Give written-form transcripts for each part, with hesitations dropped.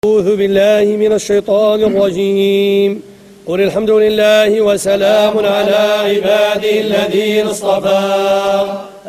أعوذ بالله من الشيطان الرجيم. قل الحمد لله وسلام على عباده الذين اصطفى.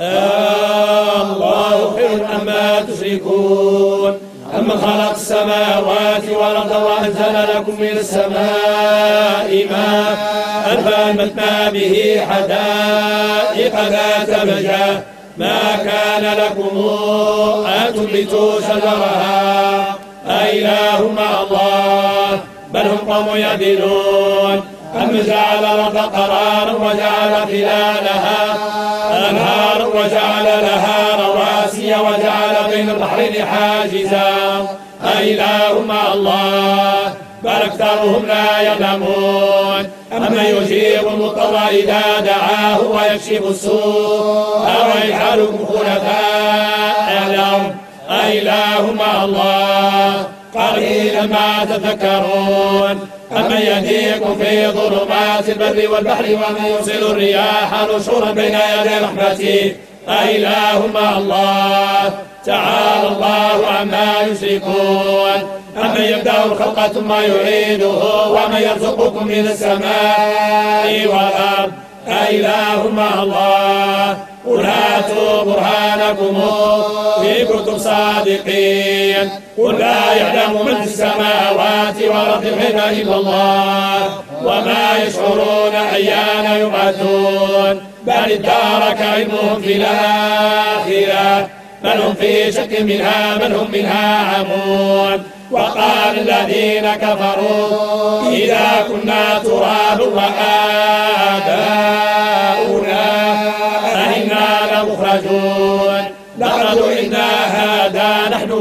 الله خير عما تشركون. أمن خلق السماوات والأرض وأنزل لكم من السماء ماء فأنبتنا به حدائق ذات بهجة ما كان لكم أن تنبتوا شجرها أإله مع الله بل هم قوم يعدلون. أم جعل الأرض قرارا وجعل خلالها أنهارا وجعل لها رواسي وجعل بين البحرين حاجزا أإله مع الله بل أكثرهم لا يعلمون. أمن يجيب المضطر إذا دعاه ويكشف السوء ويجعلكم خلفاء الأرض أإله مع الله قليلا ما تذكرون. أمن يهديكم في ظلمات البر والبحر ومن يرسل الرياح نشورا بين يدي رحمته أإله مع الله تعالى الله عما يشركون. أمن يبدأ الخلق ثم يعيده ومن يرزقكم من السماء والأرض أإله مع الله قل هاتوا برهانكم إن كنتم صادقين. قل لا يعلم من في السماوات والأرض الغيب إلا الله وما يشعرون أيان يبعثون بل ادارك علمهم في الآخرة بل هم في شك منها بل هم منها عمون. وقال الذين كفروا إذا كنا ترابا وآباؤنا أئنا لمخرجون لقد وعدنا هذا نحن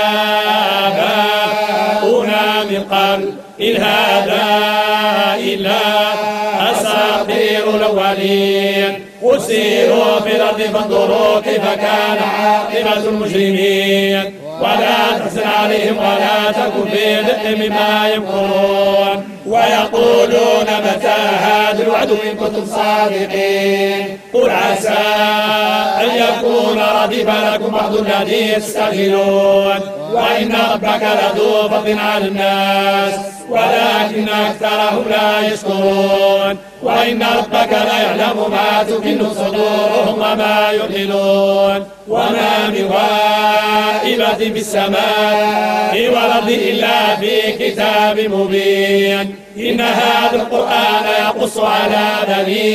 وآباؤنا من قبل إن هذا إلا أساطير الأولين. قل سيروا في الأرض فانظروا كيف كان عاقبة المجرمين ولا تحزن عليهم ولا تكن في ضيق مما يمكرون ويقولون متى هذا الوعد إن كنتم صادقين. قل عسى أن يكون ردف لكم بعض الذي تستعجلون وإن ربك لذو فضل على الناس ولكن أكثرهم لا يشكرون. وإن ربك لا يعلم ما تكن صدورهم وما يعلنون. وما من غائبة في السماء والأرض إلا في كتاب مبين. إن هذا القرآن يقص على بني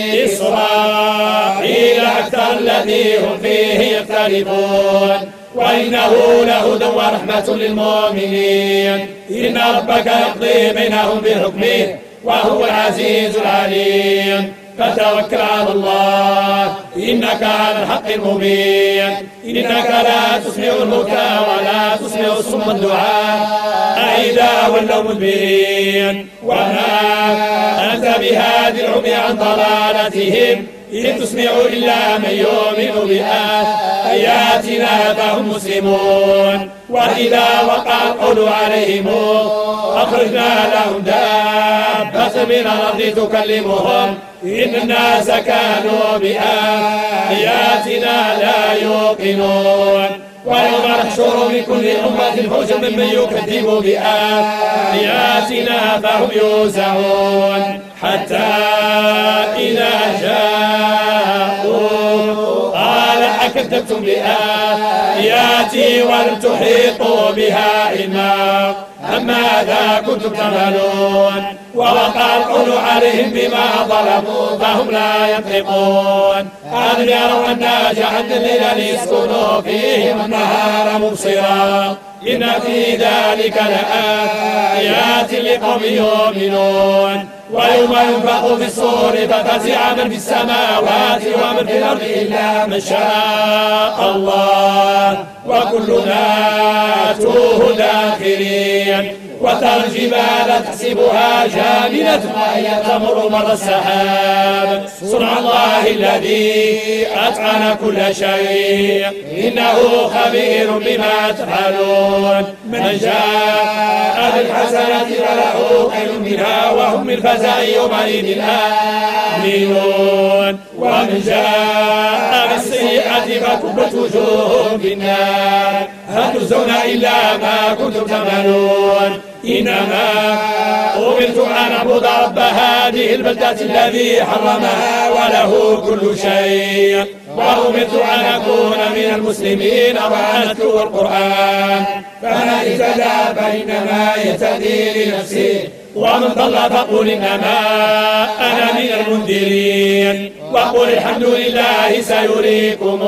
إسرائيل أكثر الذي هم فيه يختلفون وإنه لهدى ورحمة للمؤمنين. إن ربك يقضي بينهم بحكمه وهو العزيز العليم. فتوكل على الله إنك على الحق المبين. إنك لا تسمع الموتى ولا تسمع الصم الدعاء إذا ولوا مدبرين. وما أنت بهادي العمي عن ضلالتهم إن تسمع إلا من يؤمن بآياتنا فهم مسلمون. وإذا وقع القول عليهم أخرجنا لهم دابة من الأرض تكلمهم إن الناس كانوا بآياتنا لا يوقنون. ويوم نحشر من كل أمة فوجا ممن يكذب بآياتنا فهم يوزعون حتى إذا جاءوا قال أكذبتم بآياتي ولم تحيطوا بها علما أم ماذا كنتم تعملون. ووقع القول عليهم بما ظلموا فهم لا ينطقون. ألم يروا أنا جعلنا الليل ليسكنوا فيه والنهار مبصرا إن في ذلك لآيات لقوم يؤمنون. ويوم ينفخ في الصور ففزع من في السماوات ومن في الأرض إلا من شاء الله وكلنا أتوه داخرين. وترى الجبال تحسبها جامدة وهي تمر مر السحاب صنع الله الذي أتقن كل شيء إنه خبير بما تفعلون. من جاء بالحسنة فله خير منها وهم من فزع يومئذ آمنون. ومن جاء بالسيئة فكبت وجوههم في النار هل تجزون إلا ما كنتم تعملون إنما أمرت أن أعبد رب هذه البلدة الذي حرمها وله كل شيء وأمرت أن أكون من المسلمين وأن أتلو القرآن فمن اهتدى فإنما يهتدي لنفسه ومن ضل فقل إنما أنا من المنذرين وقل الحمد لله سيريكم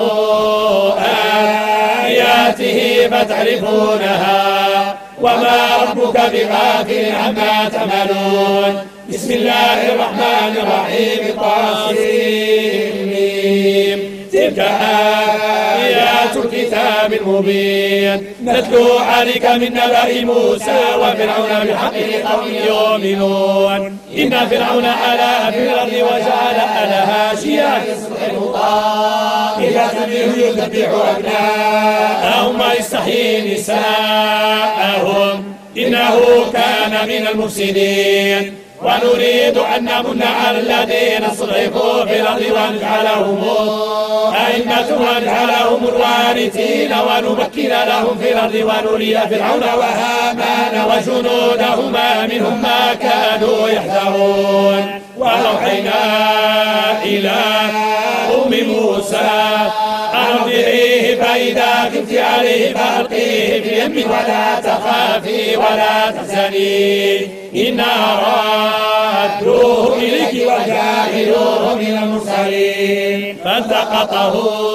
آياته فتعرفونها وما ربك بغافل عما تعملون بسم الله الرحمن الرحيم طاسيم تلك آيات الكتاب المبين نتلو عليك من نبأ موسى وفرعون بالحق لقوم يؤمنون إن فرعون علا في الأرض وجعل أهلها شيعا طائفة منهم يذبح أبناءهم ويستحيي نساءهم إنه كان من المفسدين ونريد أن نمن على الذين استضعفوا في الأرض ونجعلهم أئمة ونجعلهم الوارثين ونمكن لهم في الأرض ونري فرعون وهامان وجنودهما منهم ما كانوا يحذرون وأوحينا إلى أم موسى أن ارضعيه فإذا خفت عليه فألقيه في اليم ولا تخافي ولا تحزني إنا رادوه إليك وجاعلوه من المرسلين فالتقطه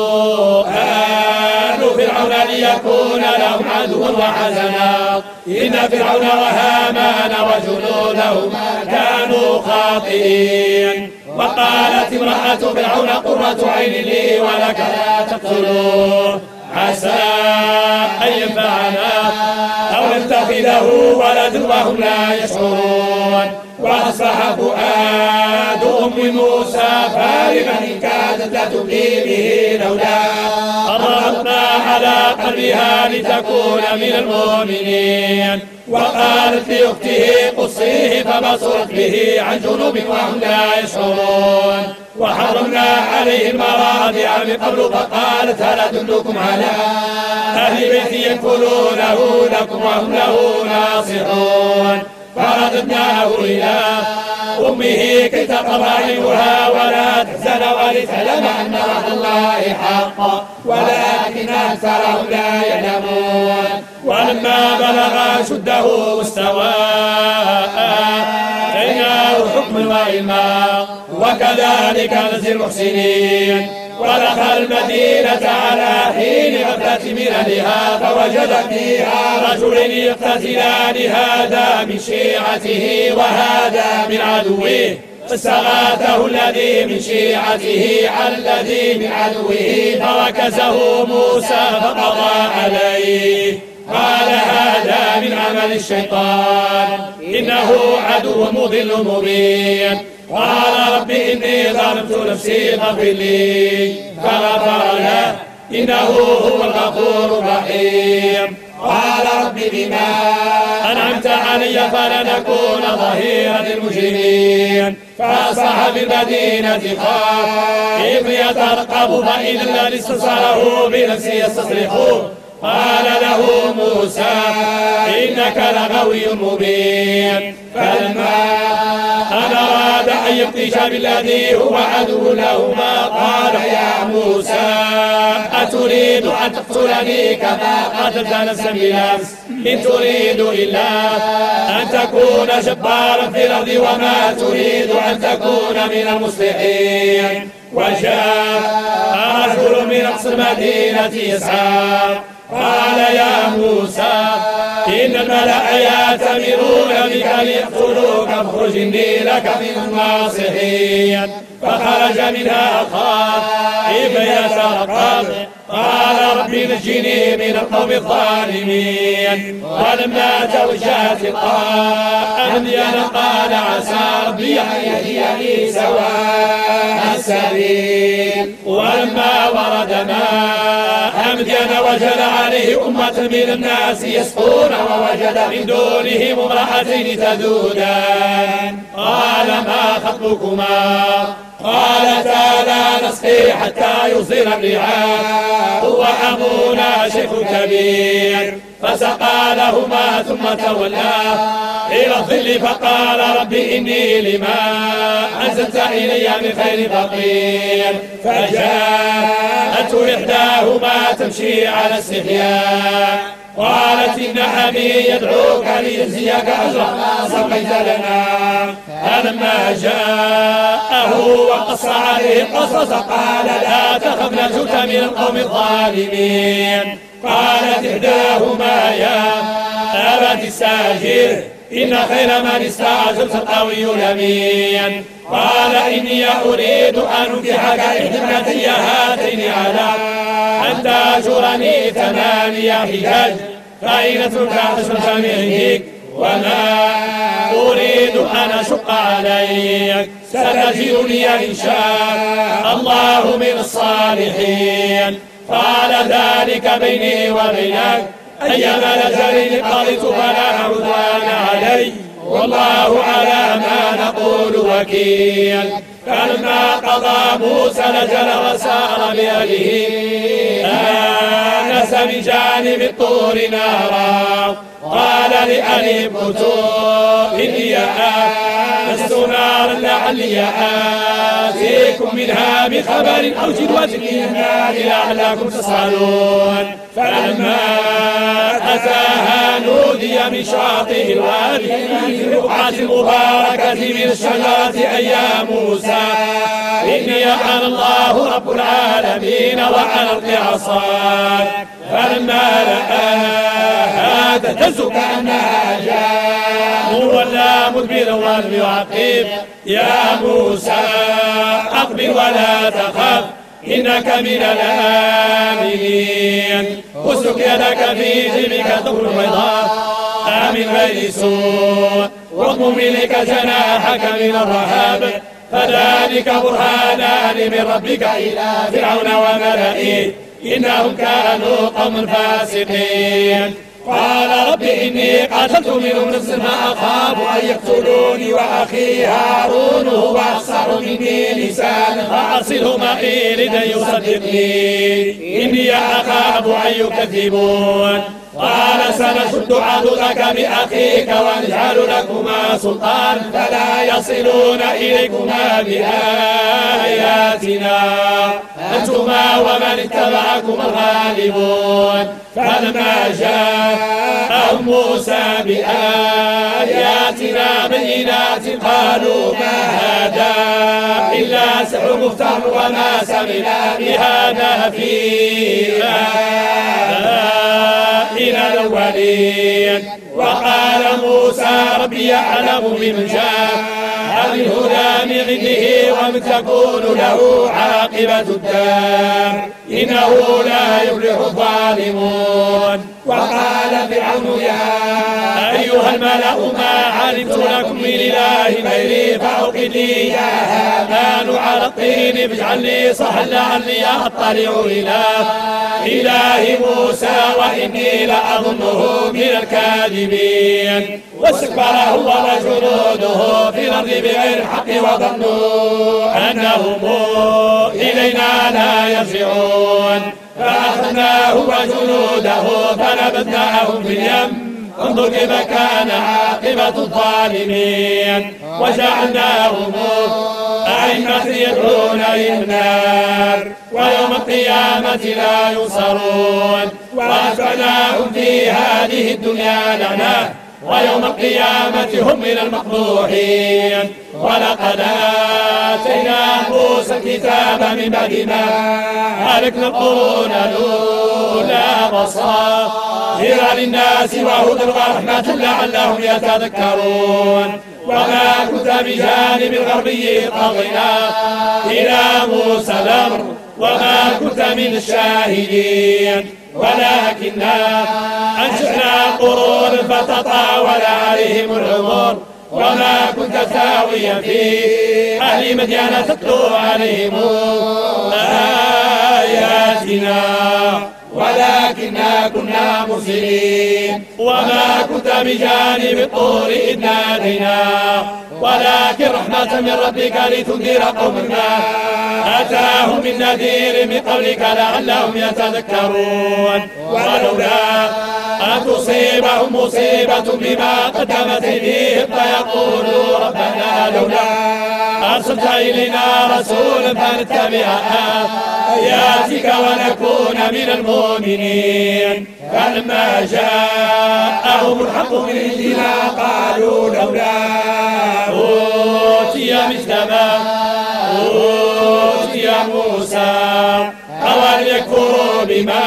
آل فرعون ليكون لهم عدوا وحزنا إن فرعون وهامان وجنودهما كانوا خاطئين وقالت امرأة فرعون قرة عين لي ولك لا تقتلوه عسى أن ينفعنا أو نتخذه ولدا وهم لا يشعرون وأصبح فؤاد أم موسى فارغا إن كادت لتبدي به لولا ربطنا على قلبها لتكون من المؤمنين وقالت لأخته قصيه فبصرت به عن جنوب وهم لا يشعرون وحرمنا عليه المراضع من قبل فقالت هل أدلكم على أهل بيت يكفلونه لكم وهم له ناصحون فرددناه إلى أمه كي تقر عينها ولا تحزن ولتعلم أن وعد الله حق ولكن أكثرهم لا يعلمون ولما بلغ شده واستوى آتيناه حكما وعلما وكذلك نجزي المحسنين ودخل المدينة على حين غفلة من أهلها فوجد فيها رجلين يقتتلان هذا من شيعته وهذا من عدوه فاستغاثه الذي من شيعته على الذي من عدوه فركزه موسى فقضى عليه قال هذا من عمل الشيطان إنه عدو مضل مبين قال رب إني ظلمت نفسي فاغفر لي فغفر له إنه هو الغفور الرحيم قال رب بما أنعمت علي فلن أكون ظهيرا للمجرمين فأصبح بالمدينة خائف يترقب فإذا الذي استصره بنفسه يستصرخه قال له موسى إنك لغوي مبين فلما أن أراد أن يبطش بالذي هو عدو لهما قال يا موسى أتريد أن تقتلني كما قتلت نفسا بالأمس إن تريد إلا أن تكون جبارا في الأرض وما تريد أن تكون من المصلحين وجاء رجل من أقصى المدينة يسعى قال يا موسى إن الملأ يأتمرون بك ليقتلوك فاخرج إني لك من الناصحين فخرج منها خائف يترقب قال رب نجني من القوم الظالمين ولما توجه تلقاء مدين قال عسى ربي أن يهديني سواء السبيل ولما ورد ماء مدين وجد عليه أمة من الناس يسقون ووجد من دونهم امرأتين تذودان قال ما خطبكما قالتا لا نسقي حتى يصدر الرعاء وأبونا شيخ كبير، فسقى لهما ثم تولى إلى الظل فقال رب إني لما أنزلت إلي من خير فقير. فجاءته إحداهما تمشي على استحياء قالت إن أبي يدعوك ليجزيك أجر ما سقيت لنا. فلما جاءه وقص عليه القصص قال لا تخف نجوت من القوم الظالمين. قالت إحداهما يا أبت استأجره إن خير من استأجرت القوي الأمين. قال إني أريد أن أنكحك إحدى ابنتي هاتين على أن تأجرني 8 حجاج، فإن اترك حسنة من عندك وما أريد أن أشق عليك ستجدني إن شاء الله من الصالحين. قال ذلك بيني وبينك أيما الأجلين قضيت فلا عدوان علي والله على ما نقول وكيل. فلما قضى موسى الأجل وسار بأهله آنس من جانب الطور نارا قال لأهله امكثوا إني آنست نارا لعلي آتيكم منها بخبر أو جدوة من النار لعلكم تصطلون. فلما أتاها نودي من شاطئ الوادي في البقعة المباركة من الشجرة أي يا موسى إني أنا الله رب العالمين وأنا ألقي عصاك. فلما رآها تهتز كأنها جان ولا مدبرا ولم يعقب يا موسى أقبل ولا تخف إنك من الآمنين. اسلك يدك في جيبك تخرج بيضاء من غير سوء واضم إليك جناحك من الرهاب فذلك برهانان من ربك إلى فرعون وملئه إنهم كانوا قوما فاسقين. قال رب إني قتلت منهم نفسا ما أخاف أن يقتلوني وأخي هارون هو أفصح مني لسانا فأرسله معي لكي يصدقني إني أخاف أن يكذبون. قال سنشد عضدك بأخيك ونجعل لكما سلطان فلا يصلون إليكما بآياتنا أنتما ومن اتبعكما الغالبون. فلما جاءهم موسى بآياتنا بينات قالوا ما هذا إلا سحر مفتر وما سمعنا بهذا في إلى الأولين. وقال موسى ربي أعلم بمن جاء بالهدى من عنده ومن تكون له عاقبة الدار إنه لا يفلح الظالمون. وقال فرعون يا أيها الملأ ما علمت لكم من إله غيري فأوقد لي يا هامان على الطين فاجعل لي صرحا لعلي أطلع إلى إله موسى وإني لأظنه من الكاذبين. واستكبر هو وجنوده في الأرض بغير الحق وظنوا أنهم إلينا لا يرجعون. فأخذناه وجنوده فنبذناهم في اليم انظر كيف كان عاقبة الظالمين. وجعلناهم أئمة يدعون إلى النار ويوم القيامة لا ينصرون. وأتبعناهم في هذه الدنيا لعنة ويوم القيامة هم من المقبوحين. ولقد آتينا موسى الكتاب من بعد ما أهلكنا القرون الأولى بصائر للناس وهدى ورحمة لعلهم يتذكرون. وما كنت بجانب الغربي طغينا إلى موسى الأمر وما كنت من الشاهدين ولكننا أنشأنا قرونا فتطاول عليهم العمر وما كنت ثاويا في أهل مدين تتلو عليهم آياتنا ولكننا كنا مرسلين وما كنت بجانب الطور إذ نادينا ولكن رحمة من ربك لتنذر قوما أتاهم من نذير من قبلك لعلهم يتذكرون ولولا أن تصيبهم مصيبة بما قدمت أيديهم فيقولوا ربنا لولا أرسلت إلينا رسولا فنتبع آياتك ونكون من المؤمنين فلما جاءهم الحق من عندنا قالوا لولا أوتي مثل ما أوتي موسى أولم يكفروا بما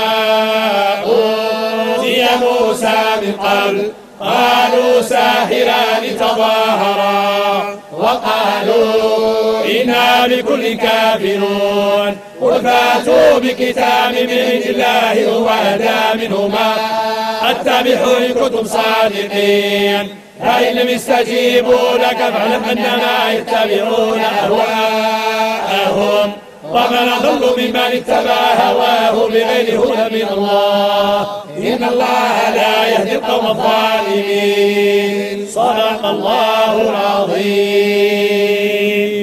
أوتي موسى من قبل قالوا ساحران تظاهرا وقالوا إنا بكل كافرون قل فاتوا بكتاب من عند الله هو أهدى منهما أتبعوا إن كنتم صادقين فإن لم يستجيبوا لك فاعلم أنما يتبعون أهواءهم ومن أضل ممن اتبع هواه بغير هدى من الله إن الله لا يهدي القوم الظالمين صدق الله العظيم.